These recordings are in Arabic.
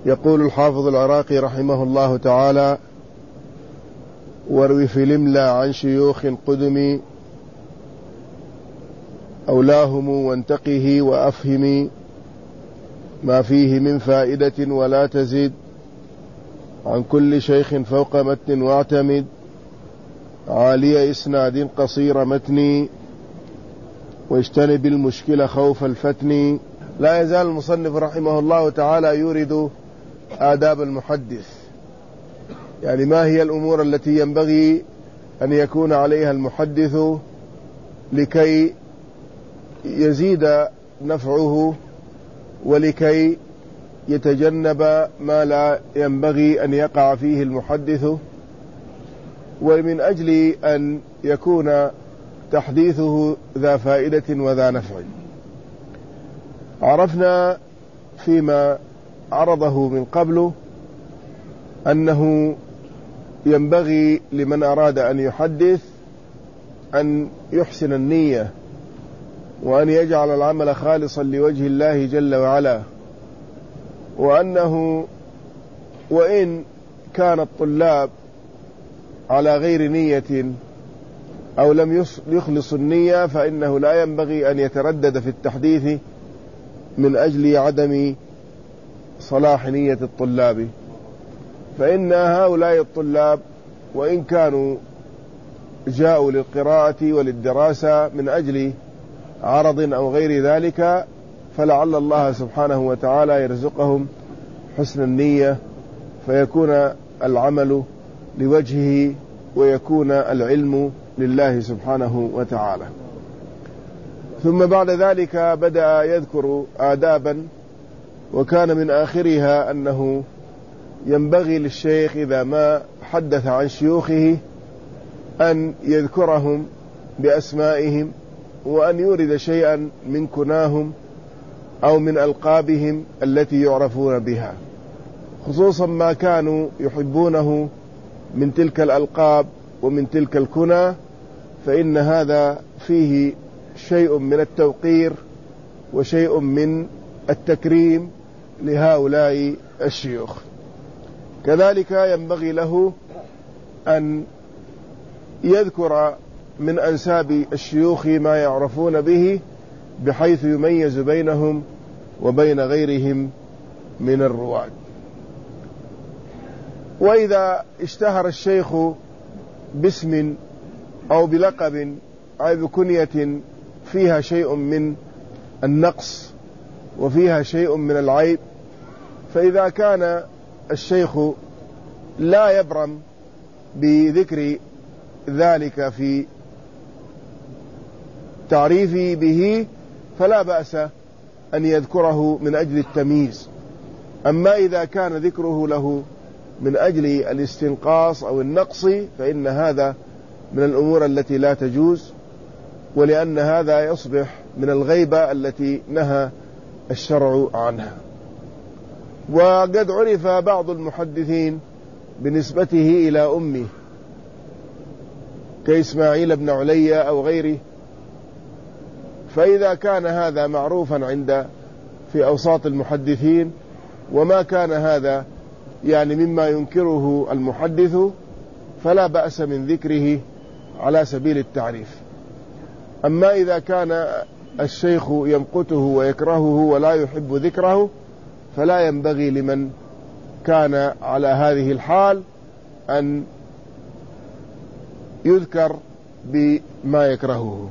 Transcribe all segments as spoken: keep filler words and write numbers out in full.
يقول الحافظ العراقي رحمه الله تعالى: واروي في الإملا عن شيوخ قدم أولاهم وانتقه وأفهم ما فيه من فائدة ولا تزد عن كل شيخ فوق متن واعتمد عالي إسناد قصير متن واجتنب المشكل خوف الفتن. لا يزال المصنف رحمه الله تعالى يورد آداب المحدث، يعني ما هي الأمور التي ينبغي أن يكون عليها المحدث لكي يزيد نفعه ولكي يتجنب ما لا ينبغي أن يقع فيه المحدث، ومن أجل أن يكون تحديثه ذا فائدة وذا نفع. عرفنا فيما عرضه من قبل أنه ينبغي لمن أراد أن يحدث أن يحسن النية وأن يجعل العمل خالصا لوجه الله جل وعلا، وأنه وإن كان الطلاب على غير نية أو لم يخلص النية فإنه لا ينبغي أن يتردد في التحديث من أجل عدم صلاح نية الطلاب، فإن هؤلاء الطلاب وإن كانوا جاءوا للقراءة وللدراسة من أجل عرض أو غير ذلك، فلعل الله سبحانه وتعالى يرزقهم حسن النية فيكون العمل لوجهه ويكون العلم لله سبحانه وتعالى. ثم بعد ذلك بدأ يذكر آدابا، وكان من آخرها أنه ينبغي للشيخ إذا ما حدث عن شيوخه أن يذكرهم بأسمائهم، وأن يورد شيئا من كناهم أو من ألقابهم التي يعرفون بها، خصوصا ما كانوا يحبونه من تلك الألقاب ومن تلك الكنى، فإن هذا فيه شيء من التوقير وشيء من التكريم لهؤلاء الشيوخ. كذلك ينبغي له أن يذكر من أنساب الشيوخ ما يعرفون به بحيث يميز بينهم وبين غيرهم من الرواة. وإذا اشتهر الشيخ باسم أو بلقب أو بكنية فيها شيء من النقص وفيها شيء من العيب، فإذا كان الشيخ لا يبرم بذكر ذلك في تعريفه به فلا بأس أن يذكره من أجل التمييز. أما إذا كان ذكره له من أجل الاستنقاص أو النقص فإن هذا من الأمور التي لا تجوز، ولأن هذا يصبح من الغيبة التي نهى الشرع عنها. وقد عرف بعض المحدثين بنسبته إلى أمه كإسماعيل بن علي أو غيره، فإذا كان هذا معروفا عند في أوساط المحدثين وما كان هذا يعني مما ينكره المحدث فلا بأس من ذكره على سبيل التعريف. أما إذا كان الشيخ يمقته ويكرهه ولا يحب ذكره فلا ينبغي لمن كان على هذه الحال أن يذكر بما يكرهه.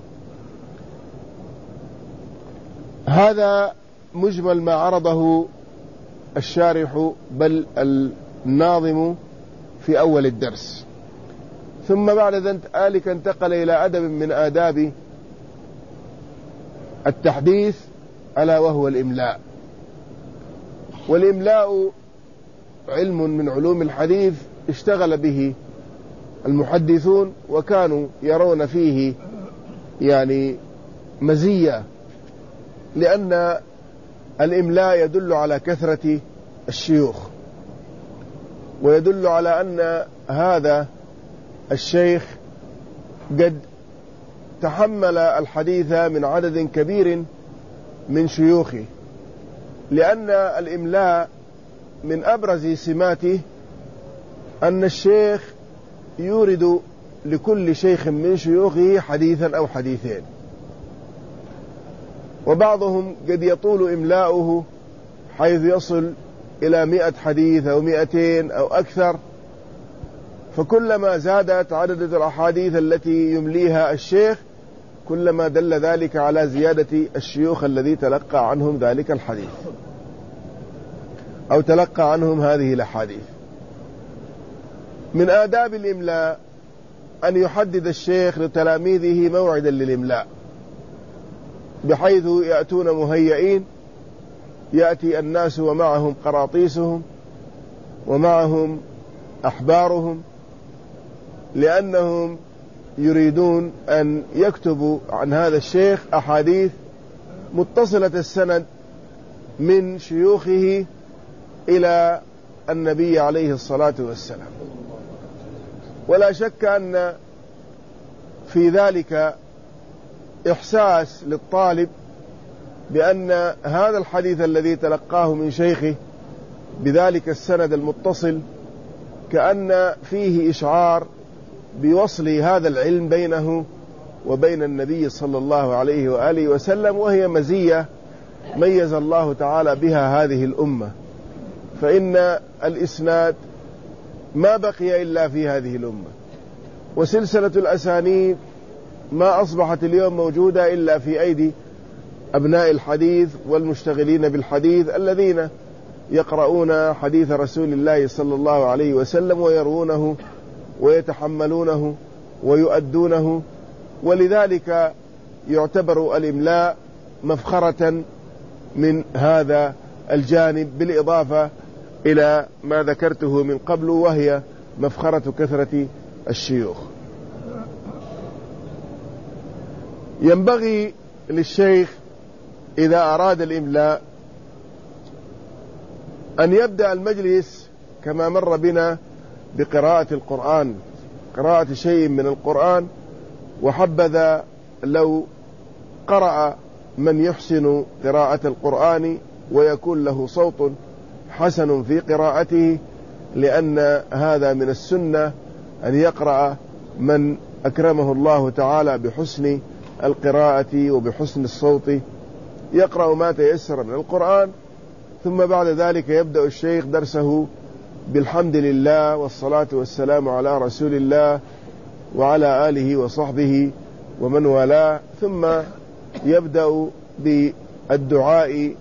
هذا مجمل ما عرضه الشارح بل الناظم في أول الدرس. ثم بعد ذلك انتقل إلى أدب من آداب التحديث ألا وهو الإملاء. والإملاء علم من علوم الحديث اشتغل به المحدثون وكانوا يرون فيه يعني مزية، لأن الإملاء يدل على كثرة الشيوخ ويدل على أن هذا الشيخ قد تحمل الحديث من عدد كبير من شيوخه، لأن الإملاء من أبرز سماته أن الشيخ يورد لكل شيخ من شيوخه حديثا أو حديثين، وبعضهم قد يطول إملاؤه حيث يصل إلى مئة حديث أو مئتين أو أكثر، فكلما زادت عدد الأحاديث التي يمليها الشيخ كلما دل ذلك على زيادة الشيوخ الذي تلقى عنهم ذلك الحديث أو تلقى عنهم هذه الأحاديث. من آداب الإملاء أن يحدد الشيخ لتلاميذه موعدا للإملاء، بحيث يأتون مهيئين، يأتي الناس ومعهم قراطيسهم ومعهم أحبارهم، لأنهم يريدون أن يكتبوا عن هذا الشيخ أحاديث متصلة السند من شيوخه إلى النبي عليه الصلاة والسلام. ولا شك أن في ذلك إحساس للطالب بأن هذا الحديث الذي تلقاه من شيخه بذلك السند المتصل كأن فيه إشعار بوصل هذا العلم بينه وبين النبي صلى الله عليه وآله وسلم، وهي مزية ميز الله تعالى بها هذه الأمة، فإن الإسناد ما بقي إلا في هذه الأمة، وسلسلة الأسانيد ما أصبحت اليوم موجودة إلا في أيدي أبناء الحديث والمشتغلين بالحديث الذين يقرؤون حديث رسول الله صلى الله عليه وسلم ويروونه ويتحملونه ويؤدونه. ولذلك يعتبر الإملاء مفخرة من هذا الجانب، بالإضافة إلى ما ذكرته من قبل وهي مفخرة كثرة الشيوخ. ينبغي للشيخ إذا أراد الإملاء أن يبدأ المجلس كما مر بنا بقراءة القرآن، قراءة شيء من القرآن، وحبذا لو قرأ من يحسن قراءة القرآن ويكون له صوت حسن في قراءته، لأن هذا من السنة أن يقرأ من أكرمه الله تعالى بحسن القراءة وبحسن الصوت، يقرأ ما تيسر من القرآن، ثم بعد ذلك يبدأ الشيخ درسه بالحمد لله والصلاة والسلام على رسول الله وعلى آله وصحبه ومن والاه، ثم يبدأ بالدعاء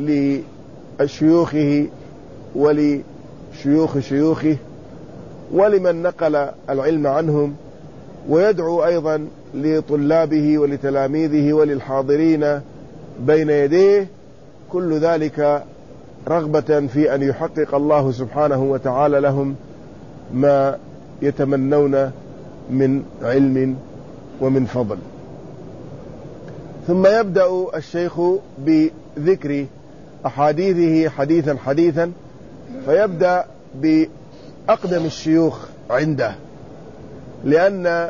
لشيوخه ولشيوخ شيوخه ولمن نقل العلم عنهم، ويدعو أيضا لطلابه ولتلاميذه وللحاضرين بين يديه، كل ذلك رغبة في أن يحقق الله سبحانه وتعالى لهم ما يتمنون من علم ومن فضل. ثم يبدأ الشيخ بذكر أحاديثه حديثا حديثا، فيبدأ بأقدم الشيوخ عنده، لأن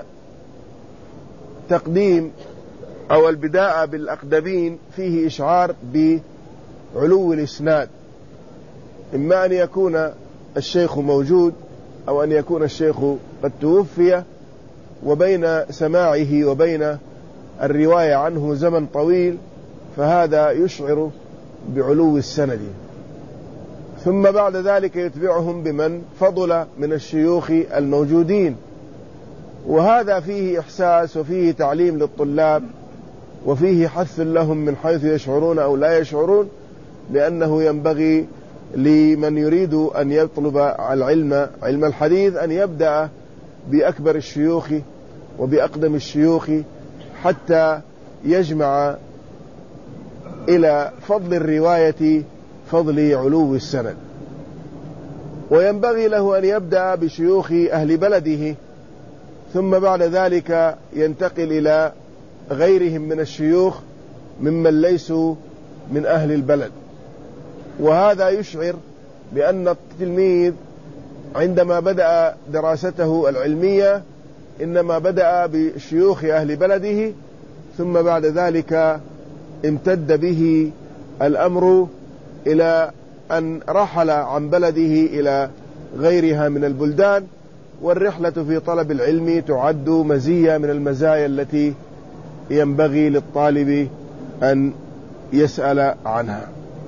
تقديم أو البداء بالأقدمين فيه إشعار بعلو الإسناد، إما أن يكون الشيخ موجود أو أن يكون الشيخ قد توفي وبين سماعه وبين الرواية عنه زمن طويل، فهذا يشعر بعلو السند. ثم بعد ذلك يتبعهم بمن فضل من الشيوخ الموجودين، وهذا فيه إحساس وفيه تعليم للطلاب وفيه حث لهم من حيث يشعرون أو لا يشعرون، لأنه ينبغي لمن يريد أن يطلب العلم علم الحديث أن يبدأ بأكبر الشيوخ وبأقدم الشيوخ حتى يجمع إلى فضل الرواية فضل علو السند. وينبغي له أن يبدأ بشيوخ أهل بلده، ثم بعد ذلك ينتقل إلى غيرهم من الشيوخ ممن ليسوا من أهل البلد، وهذا يشعر بأن التلميذ عندما بدأ دراسته العلمية إنما بدأ بشيوخ أهل بلده، ثم بعد ذلك امتد به الأمر إلى أن رحل عن بلده إلى غيرها من البلدان، والرحلة في طلب العلم تعد مزية من المزايا التي ينبغي للطالب أن يسأل عنها.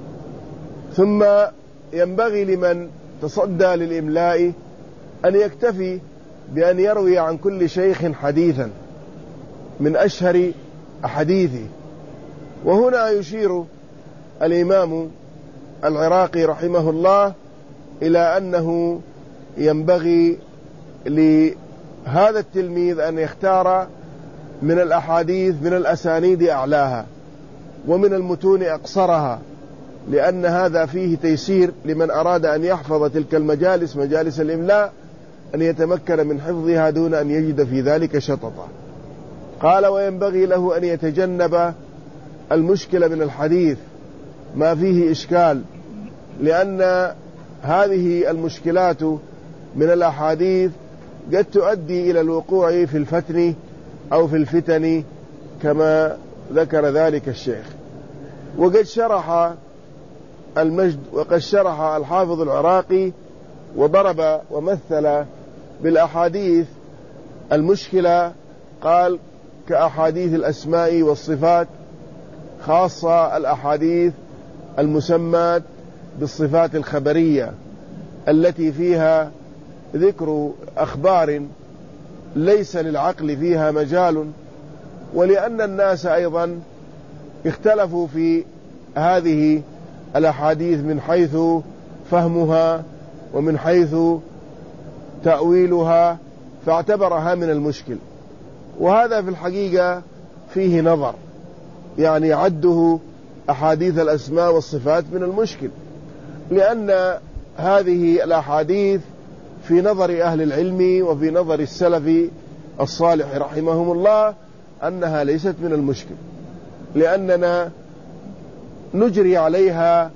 ثم ينبغي لمن تصدى للإملاء أن يكتفي بأن يروي عن كل شيخ حديثا من أشهر أحاديثه. وهنا يشير الإمام العراقي رحمه الله إلى أنه ينبغي لهذا التلميذ أن يختار من الأحاديث من الأسانيد أعلاها ومن المتون أقصرها، لأن هذا فيه تيسير لمن أراد أن يحفظ تلك المجالس مجالس الإملاء، أن يتمكن من حفظها دون أن يجد في ذلك شططا. قال: وينبغي له أن يتجنب المشكلة من الحديث ما فيه إشكال، لأن هذه المشكلات من الأحاديث قد تؤدي إلى الوقوع في الفتن أو في الفتن كما ذكر ذلك الشيخ. وقد شرح المجد وقد شرح الحافظ العراقي وضرب ومثل بالأحاديث المشكلة، قال: كأحاديث الأسماء والصفات، خاصة الأحاديث المسمات بالصفات الخبرية التي فيها ذكر أخبار ليس للعقل فيها مجال، ولأن الناس أيضا اختلفوا في هذه الأحاديث من حيث فهمها ومن حيث تأويلها، فاعتبرها من المشكل. وهذا في الحقيقة فيه نظر، يعني عده أحاديث الأسماء والصفات من المشكل، لأن هذه الأحاديث في نظر أهل العلم وفي نظر السلف الصالح رحمهم الله أنها ليست من المشكل، لأننا نجري عليها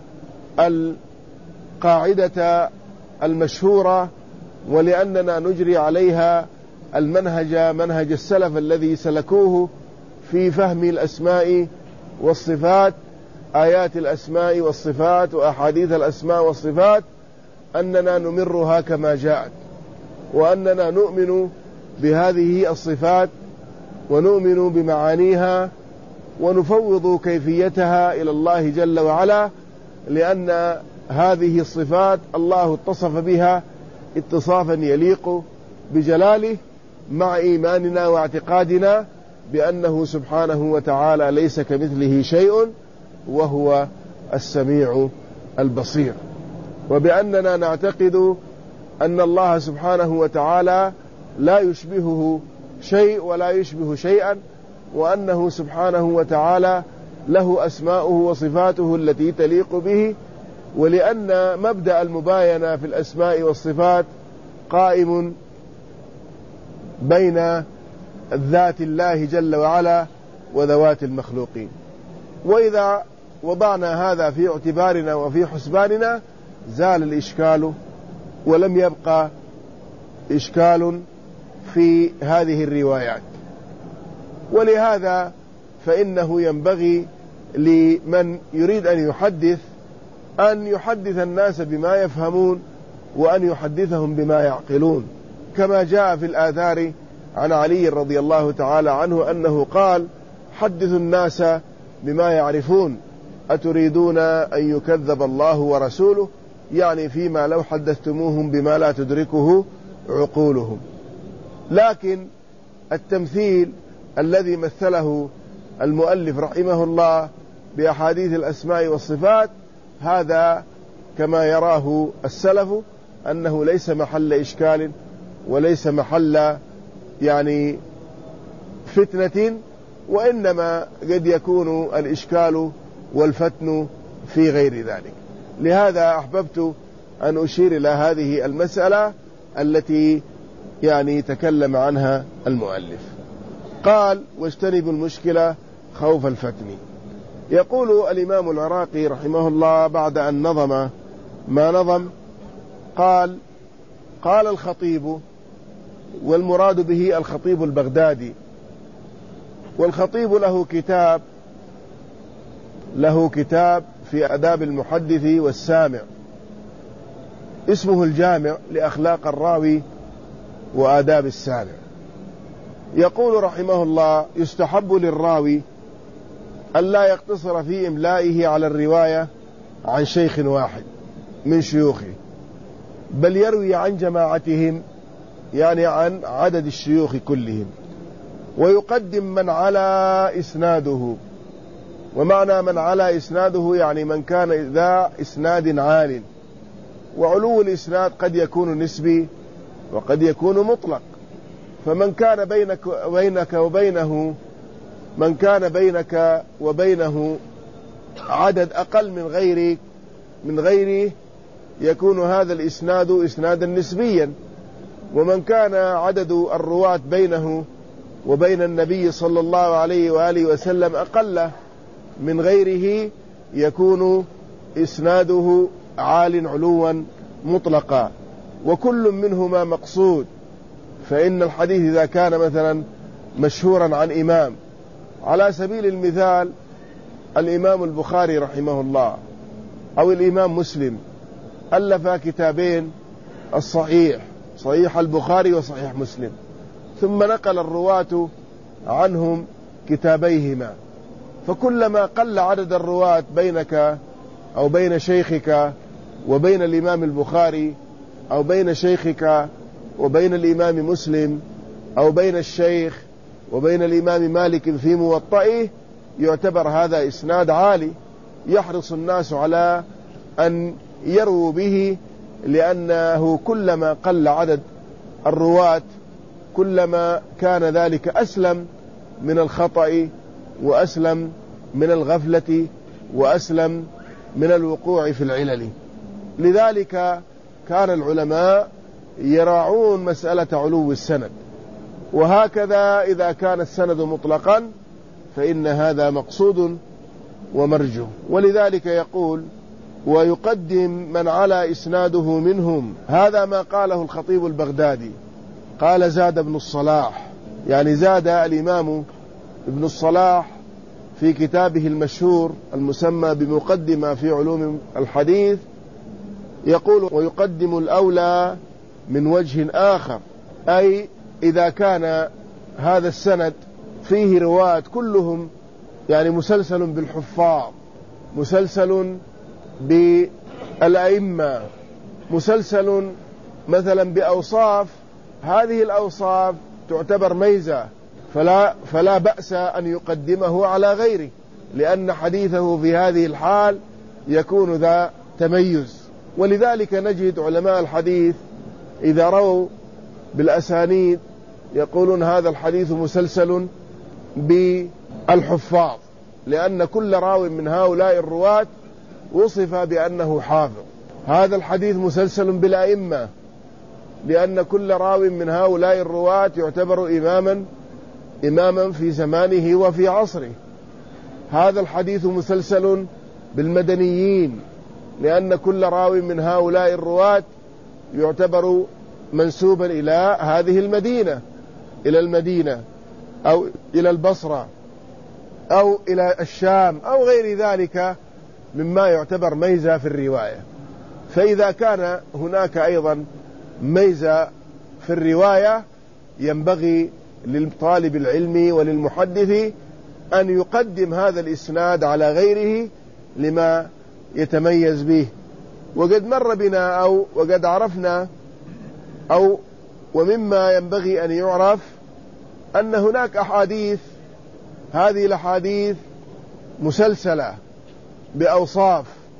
القاعدة المشهورة، ولأننا نجري عليها المنهج منهج السلف الذي سلكوه في فهم الأسماء والصفات، آيات الأسماء والصفات وأحاديث الأسماء والصفات، أننا نمرها كما جاءت، وأننا نؤمن بهذه الصفات ونؤمن بمعانيها ونفوض كيفيتها إلى الله جل وعلا، لأن هذه الصفات الله اتصف بها اتصافا يليق بجلاله، مع إيماننا واعتقادنا بأنه سبحانه وتعالى ليس كمثله شيء وهو السميع البصير، وبأننا نعتقد أن الله سبحانه وتعالى لا يشبهه شيء ولا يشبه شيئا، وأنه سبحانه وتعالى له أسماؤه وصفاته التي تليق به، ولأن مبدأ المباينة في الأسماء والصفات قائم بين ذات الله جل وعلا وذوات المخلوقين. وإذا وضعنا هذا في اعتبارنا وفي حسباننا زال الإشكال، ولم يبقى إشكال في هذه الروايات. ولهذا فإنه ينبغي لمن يريد أن يحدث أن يحدث الناس بما يفهمون، وأن يحدثهم بما يعقلون، كما جاء في الآثار عن علي رضي الله تعالى عنه أنه قال: حدثوا الناس بما يعرفون، أتريدون أن يكذب الله ورسوله، يعني فيما لو حدثتموهم بما لا تدركه عقولهم. لكن التمثيل الذي مثله المؤلف رحمه الله بأحاديث الأسماء والصفات، هذا كما يراه السلف أنه ليس محل إشكال وليس محل يعني فتنة، وإنما قد يكون الإشكال والفتن في غير ذلك. لهذا أحببت أن أشير إلى هذه المسألة التي يعني تكلم عنها المؤلف. قال: واجتنبوا المشكلة خوف الفتن. يقول الإمام العراقي رحمه الله بعد أن نظم ما نظم، قال: قال الخطيب، والمراد به الخطيب البغدادي، والخطيب له كتاب له كتاب في آداب المحدث والسامع، اسمه الجامع لأخلاق الراوي وآداب السامع. يقول رحمه الله: يستحب للراوي ألا يقتصر في إملائه على الرواية عن شيخ واحد من شيوخه، بل يروي عن جماعتهم، يعني عن عدد الشيوخ كلهم، ويقدم من على إسناده. ومعنى من على إسناده يعني من كان ذا إسناد عال، وعلو الإسناد قد يكون نسبي وقد يكون مطلق. فمن كان بينك وبينك وبينه من كان بينك وبينه عدد أقل من غيرك من غيره يكون هذا الإسناد إسنادا نسبيا. ومن كان عدد الرواة بينه وبين النبي صلى الله عليه وآله وسلم أقل من غيره يكون إسناده عال علوا مطلقا، وكل منهما مقصود. فإن الحديث إذا كان مثلا مشهورا عن إمام، على سبيل المثال الإمام البخاري رحمه الله أو الإمام مسلم ألف كتابين، الصحيح صحيح البخاري وصحيح مسلم، ثم نقل الرواة عنهم كتابيهما، فكلما قل عدد الرواة بينك أو بين شيخك وبين الإمام البخاري، أو بين شيخك وبين الإمام مسلم، أو بين الشيخ وبين الإمام مالك في موطئه، يعتبر هذا إسناد عالي يحرص الناس على أن يروا به، لأنه كلما قل عدد الرواة كلما كان ذلك أسلم من الخطأ، وأسلم من الغفلة، وأسلم من الوقوع في العلل. لذلك كان العلماء يراعون مسألة علو السند. وهكذا إذا كان السند مطلقا فإن هذا مقصود ومرجو. ولذلك يقول: ويقدم من على إسناده منهم. هذا ما قاله الخطيب البغدادي، قال: زاد ابن الصلاح، يعني زاد الإمام ابن الصلاح في كتابه المشهور المسمى بمقدمة في علوم الحديث، يقول: ويقدم الأولى من وجه آخر، أي إذا كان هذا السند فيه رواة كلهم يعني مسلسل بالحفاظ، مسلسل بالأئمة، مسلسل مثلا بأوصاف، هذه الأوصاف تعتبر ميزة، فلا, فلا بأس أن يقدمه على غيره، لأن حديثه في هذه الحال يكون ذا تميز. ولذلك نجد علماء الحديث إذا رووا بالأسانيد يقولون: هذا الحديث مسلسل بالحفاظ، لأن كل راو من هؤلاء الرواة وصف بأنه حافظ. هذا الحديث مسلسل بالأئمة، لأن كل راو من هؤلاء الرواة يعتبر إماما إماما في زمانه وفي عصره. هذا الحديث مسلسل بالمدنيين، لأن كل راو من هؤلاء الرواة يعتبر منسوبا إلى هذه المدينة، إلى المدينة أو إلى البصرة أو إلى الشام أو غير ذلك مما يعتبر ميزة في الرواية. فإذا كان هناك أيضا ميزة في الرواية ينبغي للطالب العلمي وللمحدث أن يقدم هذا الإسناد على غيره لما يتميز به. وقد مر بنا أو وقد عرفنا أو ومما ينبغي أن يعرف أن هناك أحاديث، هذه الأحاديث مسلسلة بأوصاف،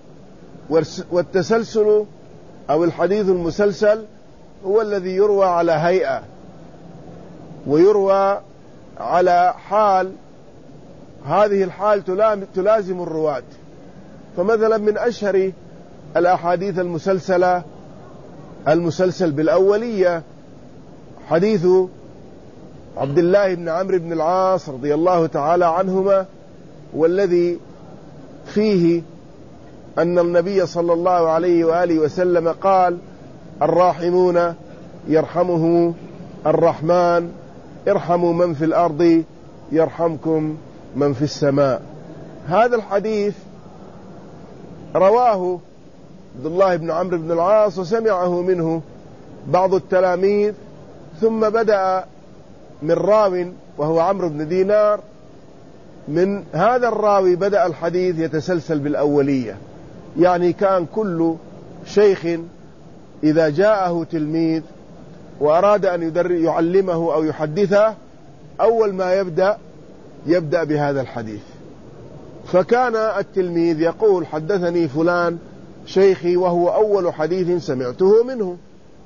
والتسلسل أو الحديث المسلسل هو الذي يروى على هيئة ويروى على حال، هذه الحال تلازم الرواة. فمثلا من أشهر الأحاديث المسلسلة المسلسل بالأولية حديث عبد الله بن عمرو بن العاص رضي الله تعالى عنهما، والذي فيه أن النبي صلى الله عليه وآله وسلم قال: الراحمون يرحمهم الرحمن، ارحموا من في الأرض يرحمكم من في السماء. هذا الحديث رواه عبد الله بن عمرو بن العاص وسمعه منه بعض التلاميذ، ثم بدأ من راو وهو عمرو بن دينار، من هذا الراوي بدأ الحديث يتسلسل بالأولية، يعني كان كل شيخ إذا جاءه تلميذ وأراد أن يعلمه أو يحدثه أول ما يبدأ يبدأ بهذا الحديث. فكان التلميذ يقول حدثني فلان شيخي، وهو أول حديث سمعته منه،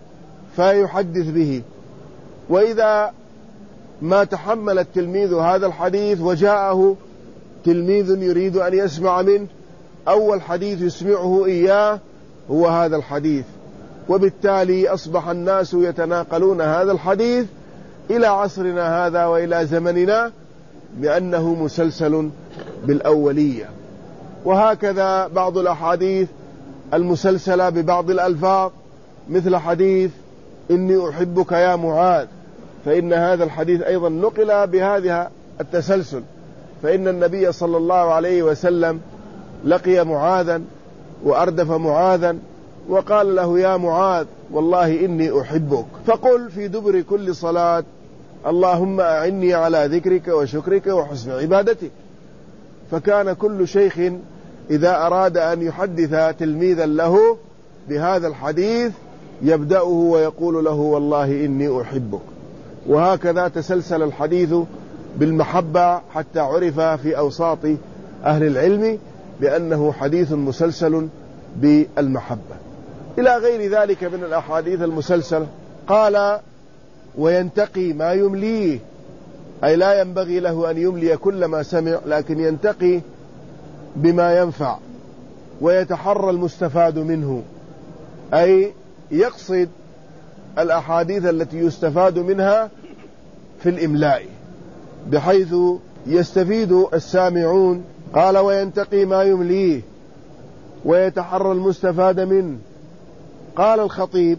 فيحدث به. وإذا ما تحمل التلميذ هذا الحديث وجاءه تلميذ يريد أن يسمع منه، أول حديث يسمعه إياه هو هذا الحديث، وبالتالي أصبح الناس يتناقلون هذا الحديث إلى عصرنا هذا وإلى زمننا بأنه مسلسل بالأولية. وهكذا بعض الأحاديث المسلسلة ببعض الألفاظ، مثل حديث إني أحبك يا معاذ، فإن هذا الحديث أيضا نقل بهذا التسلسل، فإن النبي صلى الله عليه وسلم لقي معاذا وأردف معاذا وقال له يا معاذ والله إني أحبك، فقل في دبر كل صلاة اللهم أعني على ذكرك وشكرك وحسن عبادتك. فكان كل شيخ إذا أراد أن يحدث تلميذا له بهذا الحديث يبدأه ويقول له والله إني أحبك. وهكذا تسلسل الحديث بالمحبة حتى عرف في أوساط أهل العلم بأنه حديث مسلسل بالمحبة. إلى غير ذلك من الأحاديث المسلسلة. قال وينتقي ما يمليه، أي لا ينبغي له أن يملي كل ما سمع، لكن ينتقي بما ينفع ويتحرى المستفاد منه، أي يقصد الأحاديث التي يستفاد منها في الإملاء بحيث يستفيد السامعون. قال وينتقي ما يمليه ويتحرى المستفاد منه. قال الخطيب،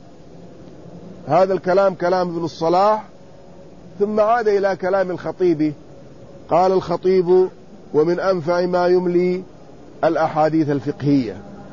هذا الكلام كلام ابن الصلاح ثم عاد إلى كلام الخطيب. قال الخطيب ومن أنفع ما يملي الأحاديث الفقهية،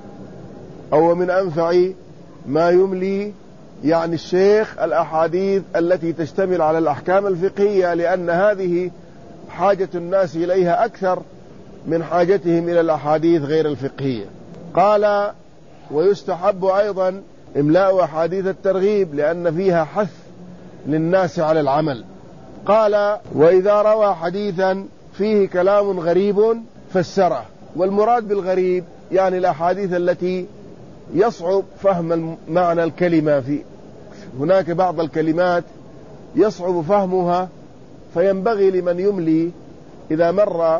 أو من أنفع ما يملي يعني الشيخ الأحاديث التي تشتمل على الأحكام الفقهية، لأن هذه حاجة الناس إليها أكثر من حاجتهم إلى الأحاديث غير الفقهية. قال ويستحب أيضا إملاء أحاديث الترغيب لأن فيها حث للناس على العمل. قال وإذا روى حديثا فيه كلام غريب فسره، والمراد بالغريب يعني الأحاديث التي يصعب فهم معنى الكلمة فيه. هناك بعض الكلمات يصعب فهمها، فينبغي لمن يملي إذا مر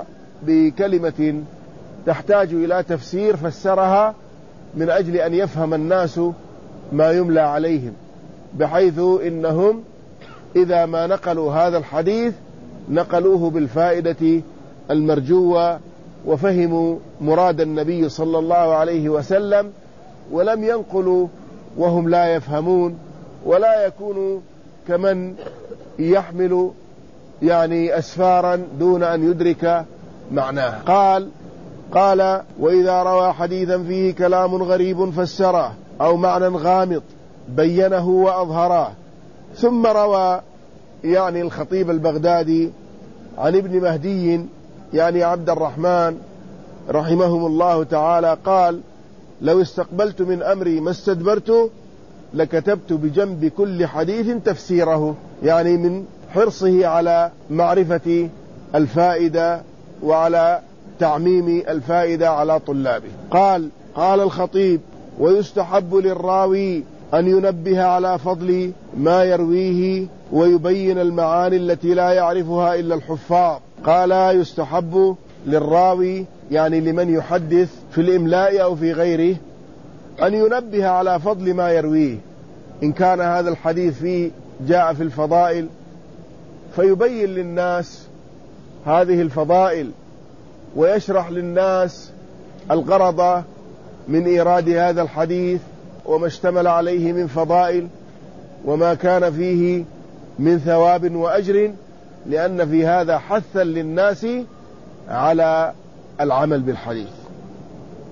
بكلمة تحتاج إلى تفسير فسرها من أجل أن يفهم الناس ما يملى عليهم، بحيث إنهم إذا ما نقلوا هذا الحديث نقلوه بالفائدة المرجوة وفهموا مراد النبي صلى الله عليه وسلم، ولم ينقلوا وهم لا يفهمون، ولا يكونوا كمن يحمل يعني أسفارا دون أن يدرك معناه. قال قال وإذا روى حديثا فيه كلام غريب فسره أو معنى غامض بينه وأظهره. ثم روى يعني الخطيب البغدادي عن ابن مهدي يعني عبد الرحمن رحمهم الله تعالى قال لو استقبلت من أمري ما استدبرت لكتبت بجنب كل حديث تفسيره، يعني من حرصه على معرفة الفائدة وعلى تعميم الفائدة على طلابه. قال قال الخطيب ويستحب للراوي أن ينبه على فضل ما يرويه ويبين المعاني التي لا يعرفها إلا الحفاظ. قال يستحب للراوي يعني لمن يحدث في الإملاء أو في غيره أن ينبه على فضل ما يرويه، إن كان هذا الحديث فيه جاء في الفضائل فيبين للناس هذه الفضائل ويشرح للناس الغرض من إيراد هذا الحديث وما اشتمل عليه من فضائل وما كان فيه من ثواب وأجر، لأن في هذا حثا للناس على العمل بالحديث.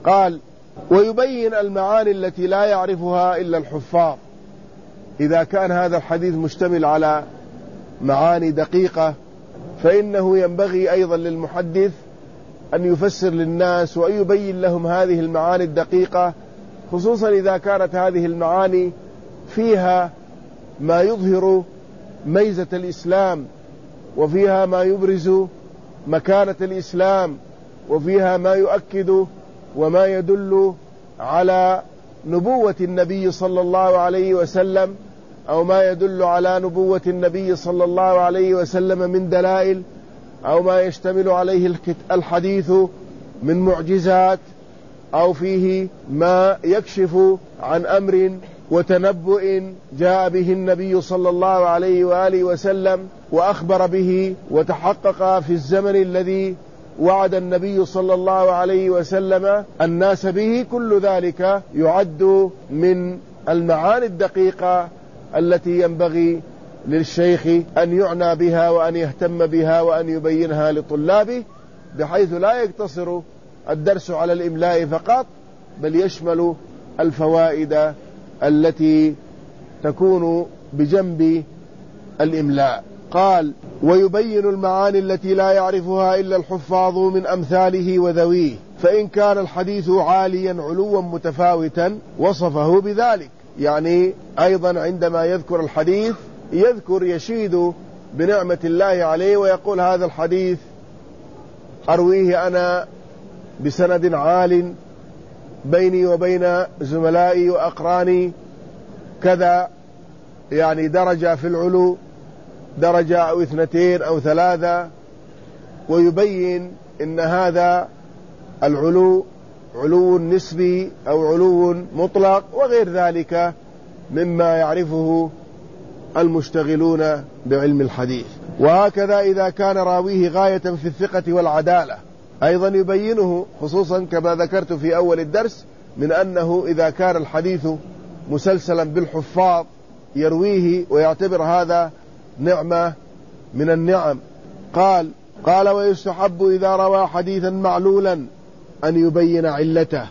قال: ويبين المعاني التي لا يعرفها إلا الحفاظ. إذا كان هذا الحديث مشتمل على معاني دقيقة فإنه ينبغي أيضا للمحدث أن يفسر للناس وأن يبين لهم هذه المعاني الدقيقة، خصوصا إذا كانت هذه المعاني فيها ما يظهر ميزة الإسلام، وفيها ما يبرز مكانة الإسلام، وفيها ما يؤكد وما يدل على نبوة النبي صلى الله عليه وسلم، أو ما يدل على نبوة النبي صلى الله عليه وسلم من دلائل، أو ما يشتمل عليه الحديث من معجزات، أو فيه ما يكشف عن أمر وتنبؤ جاء به النبي صلى الله عليه وآله وسلم وأخبر به وتحقق في الزمن الذي وعد النبي صلى الله عليه وسلم الناس به. كل ذلك يعد من المعاني الدقيقة التي ينبغي للشيخ أن يعنى بها وأن يهتم بها وأن يبينها لطلابه، بحيث لا يقتصر الدرس على الإملاء فقط، بل يشمل الفوائد التي تكون بجنب الإملاء. قال: ويبين المعاني التي لا يعرفها إلا الحفاظ من أمثاله وذويه، فإن كان الحديث عاليا علوا متفاوتا وصفه بذلك. يعني أيضا عندما يذكر الحديث يذكر يشيد بنعمة الله عليه ويقول: هذا الحديث أرويه أنا بسند عال بيني وبين زملائي وأقراني كذا، يعني درجة في العلو، درجة أو اثنتين أو ثلاثة، ويبين إن هذا العلو علو نسبي أو علو مطلق وغير ذلك مما يعرفه المشتغلون بعلم الحديث. وهكذا إذا كان راويه غاية في الثقة والعدالة أيضا يبينه، خصوصا كما ذكرت في أول الدرس من أنه إذا كان الحديث مسلسلا بالحفاظ يرويه ويعتبر هذا نعمة من النعم. قال قال ويستحب إذا روى حديثا معلولا أن يبين علته،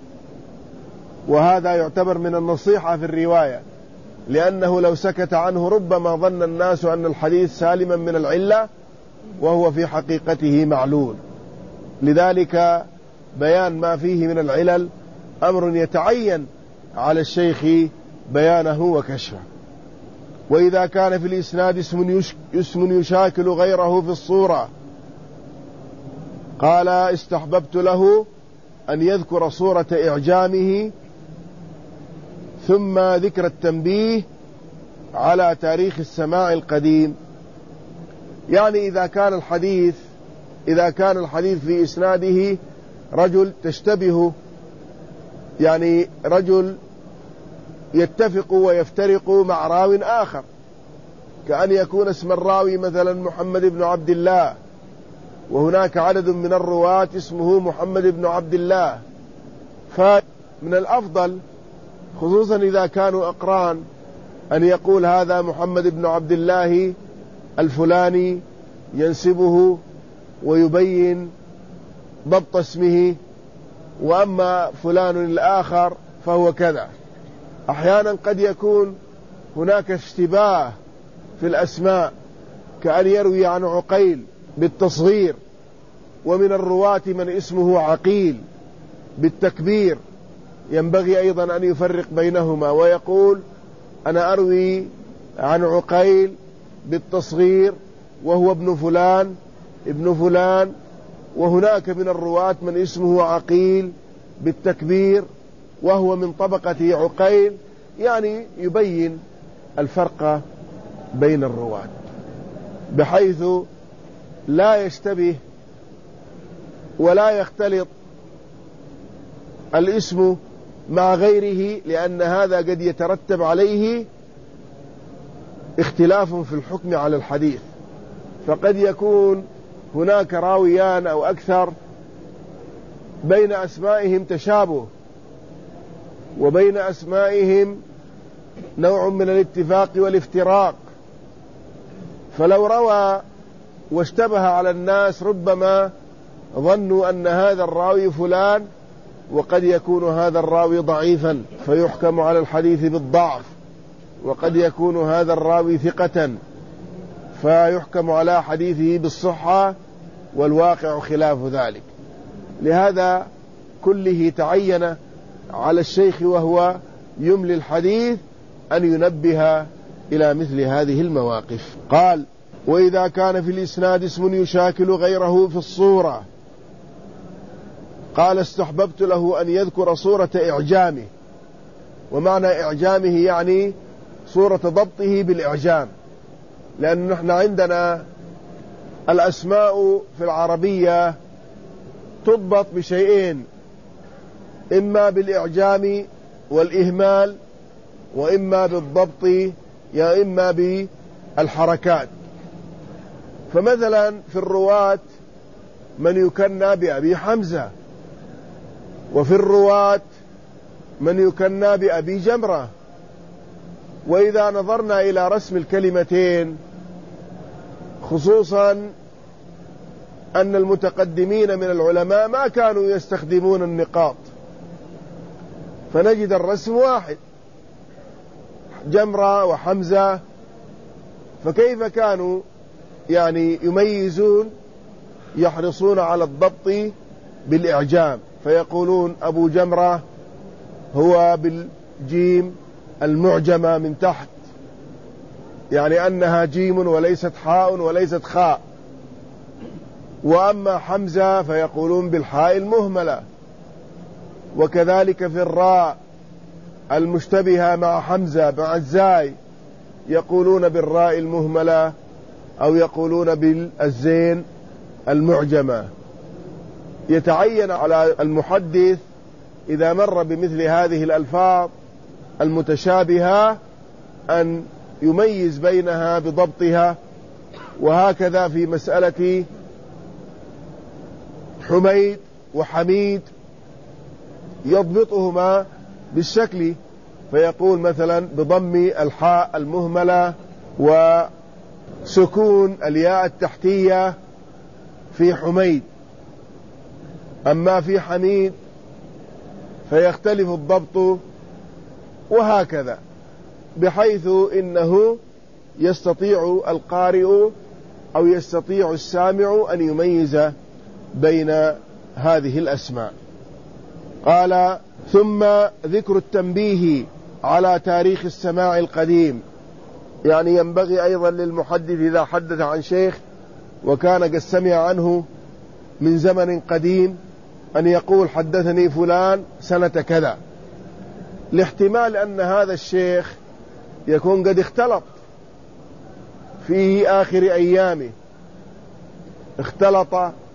وهذا يعتبر من النصيحة في الرواية، لأنه لو سكت عنه ربما ظن الناس أن الحديث سالما من العلة وهو في حقيقته معلول. لذلك بيان ما فيه من العلل أمر يتعين على الشيخ بيانه وكشفه. وإذا كان في الإسناد اسم, اسم يشاكل غيره في الصورة، قال استحببت له أن يذكر صورة إعجامه ثم ذكر التنبيه على تاريخ السماع القديم. يعني إذا كان الحديث إذا كان الحديث في إسناده رجل تشتبه، يعني رجل يتفق ويفترق مع راو آخر، كأن يكون اسم الراوي مثلا محمد بن عبد الله، وهناك عدد من الرواة اسمه محمد بن عبد الله، فمن الأفضل خصوصا إذا كانوا أقران أن يقول هذا محمد بن عبد الله الفلاني ينسبه ويبين ضبط اسمه، وأما فلان الآخر فهو كذا. أحيانا قد يكون هناك اشتباه في الأسماء، كأن يروي عن عقيل بالتصغير، ومن الرواة من اسمه عقيل بالتكبير، ينبغي أيضا أن يفرق بينهما ويقول أنا أروي عن عقيل بالتصغير وهو ابن فلان ابن فلان، وهناك من الرواة من اسمه عقيل بالتكبير وهو من طبقة عقيل، يعني يبين الفرق بين الرواة بحيث لا يشتبه ولا يختلط الاسم مع غيره، لأن هذا قد يترتب عليه اختلاف في الحكم على الحديث. فقد يكون هناك راويان أو أكثر بين أسمائهم تشابه وبين أسمائهم نوع من الاتفاق والافتراق، فلو روى واشتبه على الناس ربما ظنوا أن هذا الراوي فلان وقد يكون هذا الراوي ضعيفا فيحكم على الحديث بالضعف، وقد يكون هذا الراوي ثقة فيحكم على حديثه بالصحة، والواقع خلاف ذلك. لهذا كله تعين على الشيخ وهو يملي الحديث أن ينبه إلى مثل هذه المواقف. قال: وإذا كان في الإسناد اسم يشاكل غيره في الصورة، قال: استحببت له أن يذكر صورة إعجامه. ومعنى إعجامه يعني صورة ضبطه بالإعجام، لأن نحن عندنا الأسماء في العربية تضبط بشيئين: إما بالإعجام والإهمال، وإما بالضبط، يا إما بالحركات. فمثلا في الرواة من يكنى بأبي حمزة، وفي الرواة من يكنى بأبي جمرة. وإذا نظرنا إلى رسم الكلمتين، خصوصا أن المتقدمين من العلماء ما كانوا يستخدمون النقاط، فنجد الرسم واحد: جمرة وحمزة. فكيف كانوا يعني يميزون؟ يحرصون على الضبط بالإعجام، فيقولون أبو جمرة هو بالجيم المعجمة من تحت، يعني أنها جيم وليست حاء وليست خاء. وأما حمزة فيقولون بالحاء المهملة. وكذلك في الراء المشتبهة مع حمزة مع الزاي يقولون بالراء المهملة، أو يقولون بالزين المعجمة. يتعين على المحدث إذا مر بمثل هذه الألفاظ المتشابهة أن يميز بينها بضبطها. وهكذا في مسألة حميد وحميد يضبطهما بالشكل، فيقول مثلا بضم الحاء المهملة وسكون الياء التحتية في حميد. أما في حميد فيختلف الضبط، وهكذا، بحيث إنه يستطيع القارئ أو يستطيع السامع أن يميز بين هذه الأسماء. قال: ثم ذكر التنبيه على تاريخ السماع القديم. يعني ينبغي أيضا للمحدث إذا حدث عن شيخ وكان قد سمع عنه من زمن قديم أن يقول: حدثني فلان سنة كذا، لاحتمال أن هذا الشيخ يكون قد اختلط في آخر أيامه، اختلط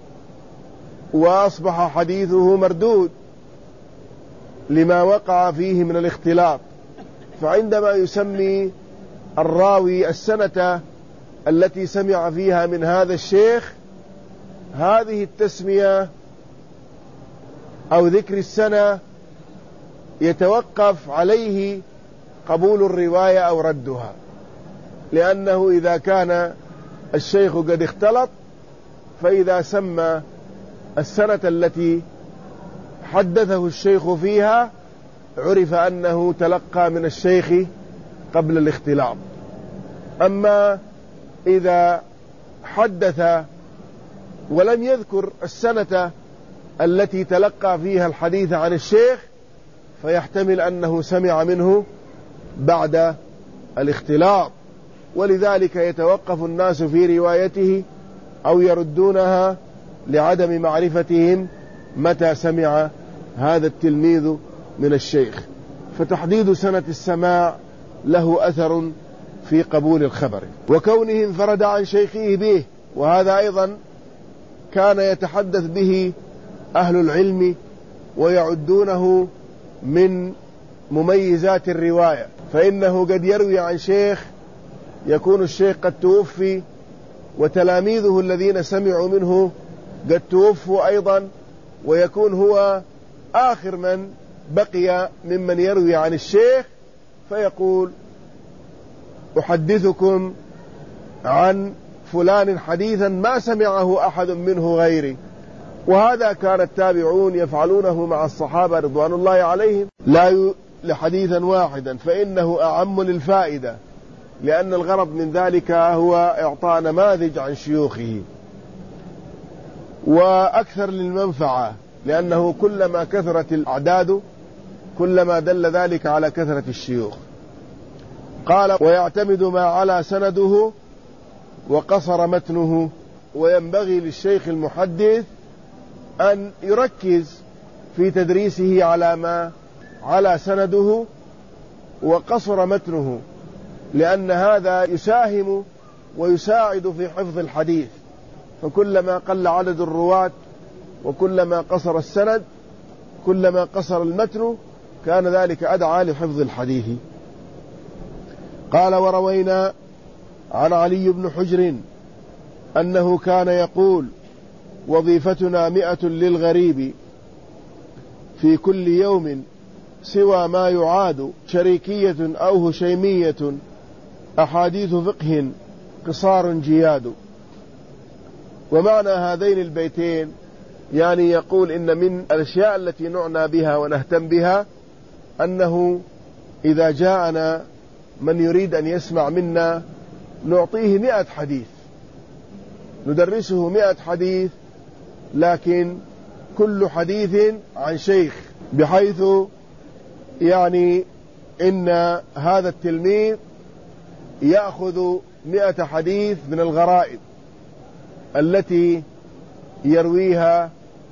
وأصبح حديثه مردود لما وقع فيه من الاختلاط. فعندما يسمي الراوي السنة التي سمع فيها من هذا الشيخ، هذه التسمية أو ذكر السنة يتوقف عليه قبول الرواية أو ردها، لأنه إذا كان الشيخ قد اختلط فإذا سمى السنة التي حدثه الشيخ فيها عرف أنه تلقى من الشيخ قبل الاختلاط. أما إذا حدث ولم يذكر السنة التي تلقى فيها الحديث عن الشيخ فيحتمل أنه سمع منه بعد الاختلاط، ولذلك يتوقف الناس في روايته أو يردونها لعدم معرفتهم متى سمع هذا التلميذ من الشيخ. فتحديد سنة السماع له أثر في قبول الخبر. وكونه انفرد عن شيخه به، وهذا أيضا كان يتحدث به أهل العلم ويعدونه من مميزات الرواية، فإنه قد يروي عن شيخ يكون الشيخ قد توفي وتلاميذه الذين سمعوا منه قد توفوا أيضا، ويكون هو آخر من بقي ممن يروي عن الشيخ، فيقول: أحدثكم عن فلان حديثا ما سمعه أحد منه غيري، وهذا كان التابعون يفعلونه مع الصحابة رضوان الله عليهم، لا لحديثا واحدا، فإنه أعم للفائدة، لأن الغرض من ذلك هو إعطاء نماذج عن شيوخه، وأكثر للمنفعة، لأنه كلما كثرت الأعداد كلما دل ذلك على كثرة الشيوخ. قال: ويعتمد ما على سنده وقصر متنه. وينبغي للشيخ المحدث أن يركز في تدريسه على ما على سنده وقصر متنه، لأن هذا يساهم ويساعد في حفظ الحديث، فكلما قل عدد الرواة وكلما قصر السند كلما قصر المتن كان ذلك أدعى لحفظ الحديث. قال: وروينا عن علي بن حجر أنه كان يقول: وظيفتنا مئة للغريب في كل يوم سوى ما يعاد، شريكية أو هشيمية، أحاديث فقه قصار جياد. ومعنى هذين البيتين يعني يقول إن من الأشياء التي نعنى بها ونهتم بها أنه إذا جاءنا من يريد أن يسمع منا نعطيه مئة حديث، ندرسه مئة حديث، لكن كل حديث عن شيخ، بحيث يعني إن هذا التلميذ يأخذ مئة حديث من الغرائب التي يرويها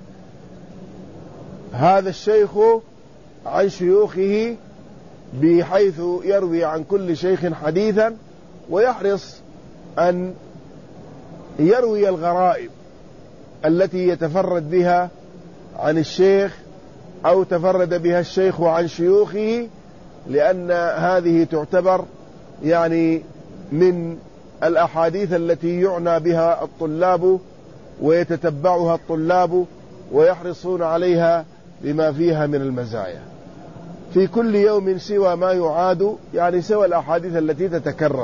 هذا الشيخ عن شيوخه، بحيث يروي عن كل شيخ حديثا، ويحرص أن يروي الغرائب التي يتفرد بها عن الشيخ أو تفرد بها الشيخ عن شيوخه، لأن هذه تعتبر يعني من الأحاديث التي يعنى بها الطلاب ويتتبعها الطلاب ويحرصون عليها بما فيها من المزايا. في كل يوم سوى ما يعاد، يعني سوى الأحاديث التي تتكرر،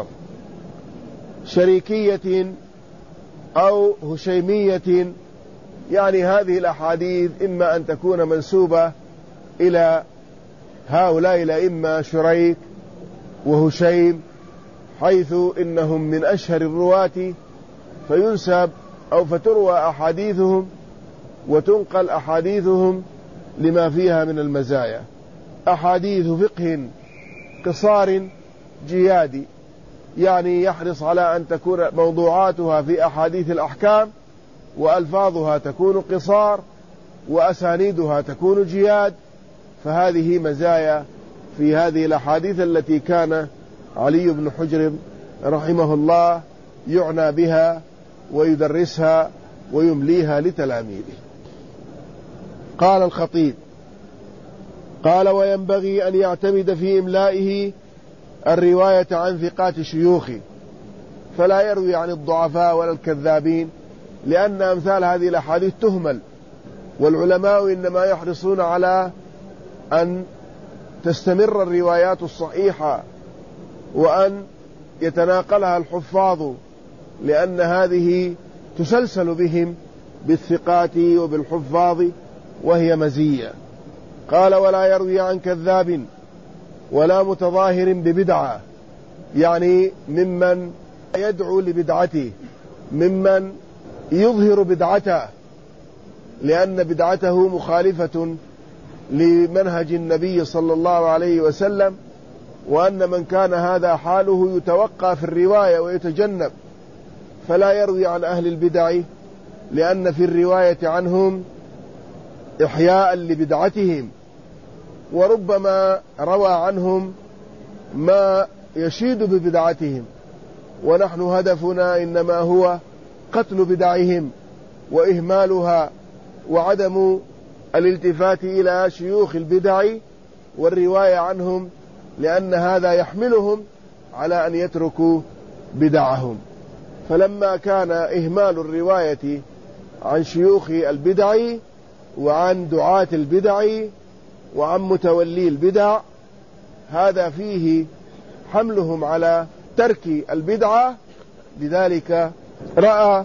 شريكية أو هشيمية، يعني هذه الأحاديث إما أن تكون منسوبة إلى هؤلاء الأئمة شريك وهشيم، حيث إنهم من أشهر الرواة، فينسب أو فتروى أحاديثهم وتنقل أحاديثهم لما فيها من المزايا. أحاديث فقه قصار جياد، يعني يحرص على أن تكون موضوعاتها في أحاديث الأحكام، وألفاظها تكون قصار، وأسانيدها تكون جياد. فهذه مزايا في هذه الأحاديث التي كان علي بن حجر رحمه الله يعنى بها ويدرسها ويمليها لتلاميذه. قال الخطيب: قال: وينبغي أن يعتمد في إملائه الرواية عن ثقات شيوخه، فلا يروي عن الضعفاء ولا الكذابين، لأن أمثال هذه الأحاديث تهمل، والعلماء إنما يحرصون على أن تستمر الروايات الصحيحة وأن يتناقلها الحفاظ، لأن هذه تسلسل بهم بالثقات وبالحفاظ، وهي مزية. قال: ولا يروي عن كذاب ولا متظاهر ببدعة، يعني ممن يدعو لبدعته، ممن يظهر بدعته، لأن بدعته مخالفة لمنهج النبي صلى الله عليه وسلم، وأن من كان هذا حاله يتوقى في الرواية ويتجنب، فلا يروي عن أهل البدع، لأن في الرواية عنهم إحياء لبدعتهم، وربما روى عنهم ما يشيد ببدعتهم، ونحن هدفنا إنما هو قتل بدعهم وإهمالها وعدم الالتفات إلى شيوخ البدع والرواية عنهم، لأن هذا يحملهم على أن يتركوا بدعهم. فلما كان إهمال الرواية عن شيوخ البدع وعن دعاة البدع وعن متولي البدع، هذا فيه حملهم على ترك البدعة، لذلك رأى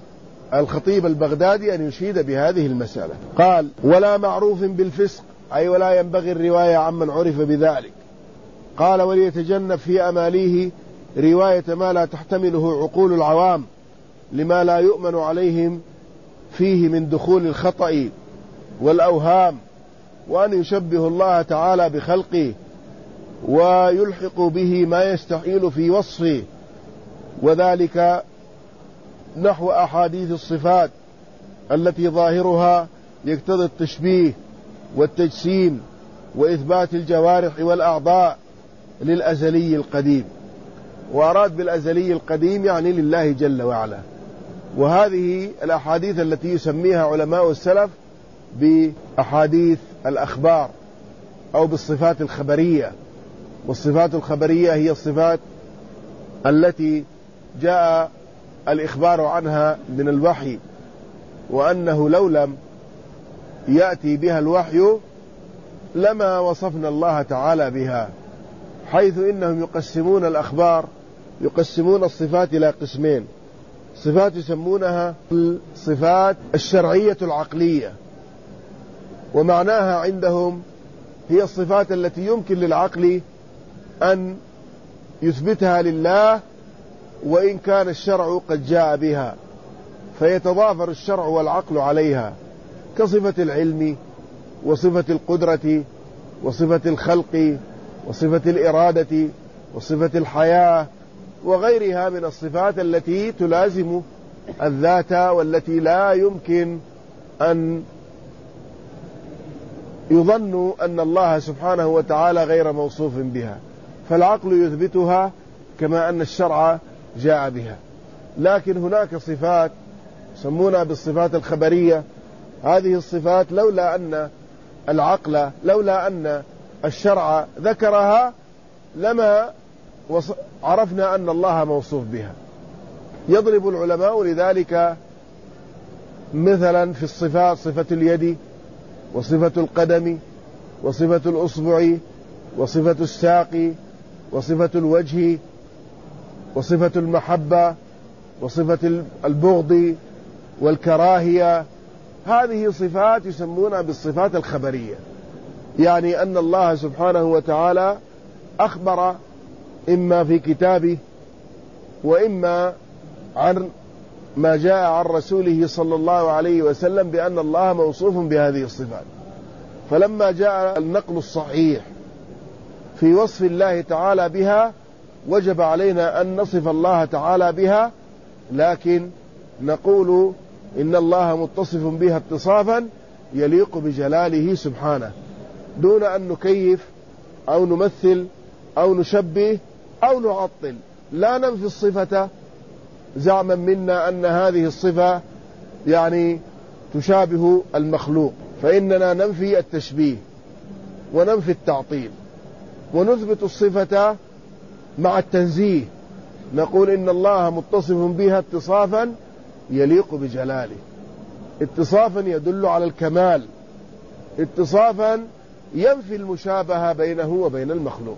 الخطيب البغدادي أن يشيد بهذه المسألة. قال: ولا معروف بالفسق، أي ولا ينبغي الرواية عمن عرف بذلك. قال: وليتجنب في أماليه رواية ما لا تحتمله عقول العوام لما لا يؤمن عليهم فيه من دخول الخطأ والأوهام، وأن يشبه الله تعالى بخلقه ويلحق به ما يستحيل في وصفه، وذلك نحو أحاديث الصفات التي ظاهرها يقتضي التشبيه والتجسيم وإثبات الجوارح والأعضاء للأزلي القديم. وأراد بالأزلي القديم يعني لله جل وعلا. وهذه الأحاديث التي يسميها علماء السلف بأحاديث الأخبار أو بالصفات الخبرية. والصفات الخبرية هي الصفات التي جاء الإخبار عنها من الوحي، وأنه لو لم يأتي بها الوحي لما وصفنا الله تعالى بها، حيث إنهم يقسمون الأخبار يقسمون الصفات إلى قسمين: صفات يسمونها الصفات الشرعية العقلية، ومعناها عندهم هي الصفات التي يمكن للعقل أن يثبتها لله وإن كان الشرع قد جاء بها، فيتضافر الشرع والعقل عليها، كصفة العلم وصفة القدرة وصفة الخلق وصفة الإرادة وصفة الحياة وغيرها من الصفات التي تلازم الذات والتي لا يمكن أن يظن أن الله سبحانه وتعالى غير موصوف بها، فالعقل يثبتها كما أن الشرع جاء بها. لكن هناك صفات يسمونها بالصفات الخبرية. هذه الصفات لولا أن العقل لولا أن الشرع ذكرها لما عرفنا أن الله موصوف بها. يضرب العلماء لذلك مثلا في الصفات صفة اليد وصفة القدم وصفة الأصبع وصفة الساق وصفة الوجه وصفة المحبة وصفة البغض والكراهية. هذه صفات يسمونها بالصفات الخبرية، يعني أن الله سبحانه وتعالى أخبر إما في كتابه وإما عن ما جاء عن رسوله صلى الله عليه وسلم بأن الله موصوف بهذه الصفات. فلما جاء النقل الصحيح في وصف الله تعالى بها وجب علينا أن نصف الله تعالى بها، لكن نقول إن الله متصف بها اتصافا يليق بجلاله سبحانه، دون أن نكيف أو نمثل أو نشبه أو نعطل. لا ننفي الصفة زعما منا أن هذه الصفة يعني تشابه المخلوق، فإننا ننفي التشبيه وننفي التعطيل، ونثبت الصفة مع التنزيه، نقول إن الله متصف بها اتصافا يليق بجلاله، اتصافا يدل على الكمال، اتصافا ينفي المشابهة بينه وبين المخلوق.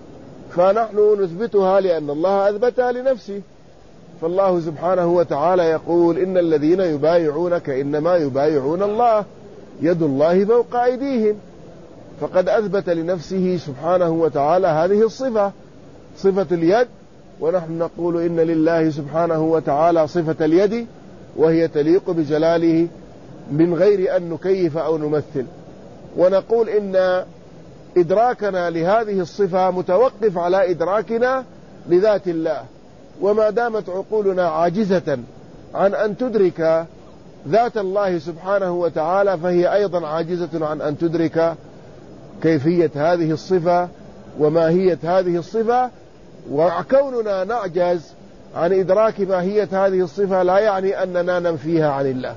فنحن نثبتها لأن الله أثبتها لنفسه. فالله سبحانه وتعالى يقول: إن الذين يبايعونك إنما يبايعون الله يد الله فوق أيديهم. فقد أثبت لنفسه سبحانه وتعالى هذه الصفة، صفة اليد، ونحن نقول إن لله سبحانه وتعالى صفة اليد وهي تليق بجلاله من غير أن نكيف أو نمثل. ونقول إن إدراكنا لهذه الصفة متوقف على إدراكنا لذات الله، وما دامت عقولنا عاجزة عن أن تدرك ذات الله سبحانه وتعالى فهي أيضا عاجزة عن أن تدرك كيفية هذه الصفة وماهية هذه الصفة. وكوننا نعجز عن إدراك ماهية هذه الصفة لا يعني أننا ننفيها عن الله،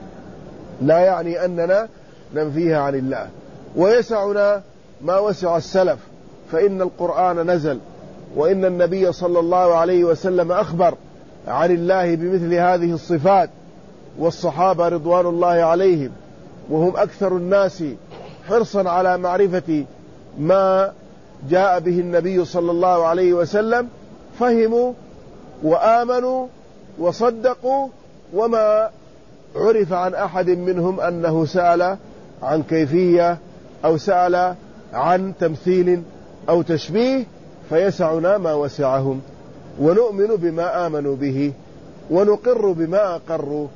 لا يعني أننا ننفيها عن الله. ويسعنا ما وسع السلف، فإن القرآن نزل، وإن النبي صلى الله عليه وسلم أخبر عن الله بمثل هذه الصفات، والصحابة رضوان الله عليهم وهم أكثر الناس حرصا على معرفة ما جاء به النبي صلى الله عليه وسلم فهموا وآمنوا وصدقوا وما عرف عن أحد منهم أنه سأل عن كيفية أو سأل عن تمثيل أو تشبيه، فيسعنا ما وسعهم، ونؤمن بما آمنوا به، ونقر بما أقروا،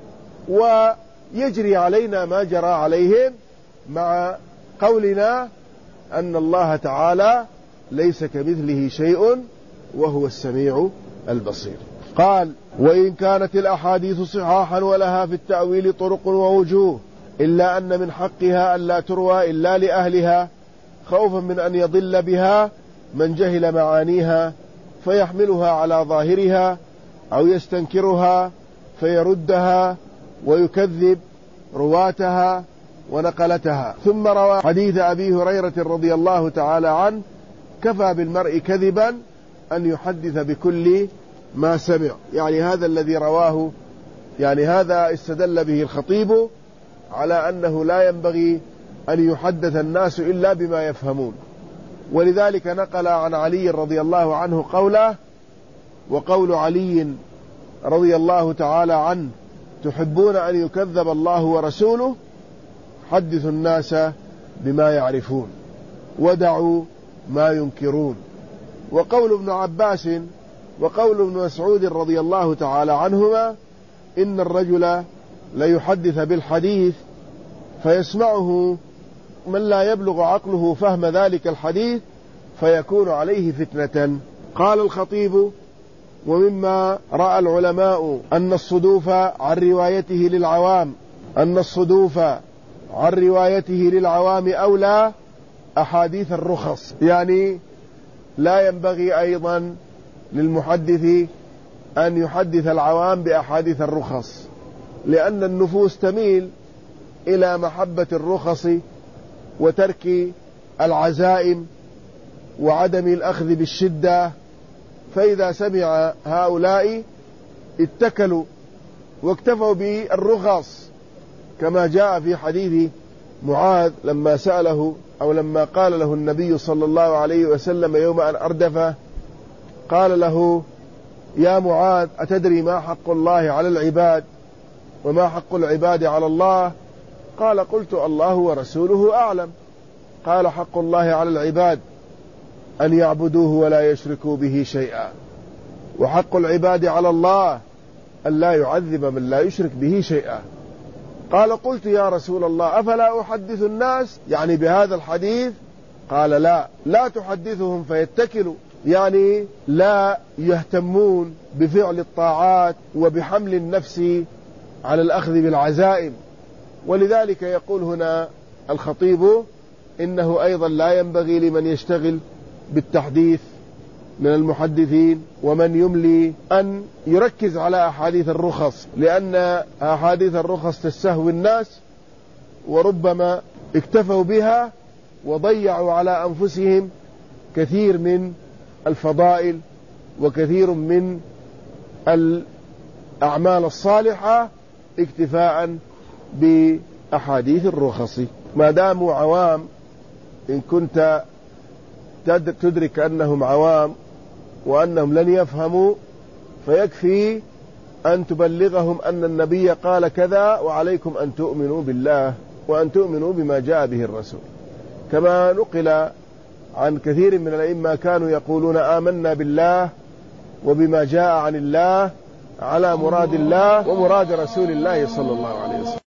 ويجري علينا ما جرى عليهم، مع قولنا أن الله تعالى ليس كمثله شيء وهو السميع البصير. قال: وإن كانت الأحاديث صحاحا ولها في التأويل طرق ووجوه، إلا أن من حقها ألا تروى إلا لأهلها، خوفا من أن يضل بها من جهل معانيها فيحملها على ظاهرها، أو يستنكرها فيردها ويكذب رواتها ونقلتها. ثم روى حديث أبي هريرة رضي الله تعالى عنه: كفى بالمرء كذبا أن يحدث بكل ما سمع. يعني هذا الذي رواه، يعني هذا استدل به الخطيب على أنه لا ينبغي أن يحدث الناس إلا بما يفهمون. ولذلك نقل عن علي رضي الله عنه قوله: وقول علي رضي الله تعالى عنه: تحبون أن يكذب الله ورسوله، حدثوا الناس بما يعرفون ودعوا ما ينكرون. وقول ابن عباس وقول ابن مسعود رضي الله تعالى عنهما: إن الرجل ليحدث بالحديث فيسمعه من لا يبلغ عقله فهم ذلك الحديث فيكون عليه فتنة. قال الخطيب: ومما رأى العلماء أن الصدوف عن روايته للعوام أن الصدوف عن روايته للعوام أولى أحاديث الرخص. يعني لا ينبغي أيضا للمحدث أن يحدث العوام بأحاديث الرخص، لأن النفوس تميل إلى محبة الرخص وترك العزائم وعدم الأخذ بالشدة، فإذا سمع هؤلاء اتكلوا واكتفوا بالرخص، كما جاء في حديث معاذ لما سأله أو لما قال له النبي صلى الله عليه وسلم يوم أن أردفه، قال له: يا معاذ، أتدري ما حق الله على العباد وما حق العباد على الله؟ قال: قلت: الله ورسوله أعلم. قال: حق الله على العباد أن يعبدوه ولا يشركوا به شيئا، وحق العباد على الله أن لا يعذب من لا يشرك به شيئا. قال: قلت: يا رسول الله، أفلا أحدث الناس يعني بهذا الحديث؟ قال: لا لا تحدثهم فيتكلوا، يعني لا يهتمون بفعل الطاعات وبحمل النفس على الأخذ بالعزائم. ولذلك يقول هنا الخطيب: إنه أيضا لا ينبغي لمن يشتغل بالتحديث من المحدثين ومن يملي أن يركز على أحاديث الرخص، لأن أحاديث الرخص تستهوي الناس، وربما اكتفوا بها وضيعوا على أنفسهم كثير من الفضائل وكثير من الأعمال الصالحة اكتفاء بأحاديث الرخص. ما داموا عوام، إن كنت تدرك أنهم عوام وأنهم لن يفهموا، فيكفي أن تبلغهم أن النبي قال كذا، وعليكم أن تؤمنوا بالله وأن تؤمنوا بما جاء به الرسول. كما نقل عن كثير من الأئمة كانوا يقولون: آمنا بالله وبما جاء عن الله على مراد الله ومراد رسول الله صلى الله عليه وسلم.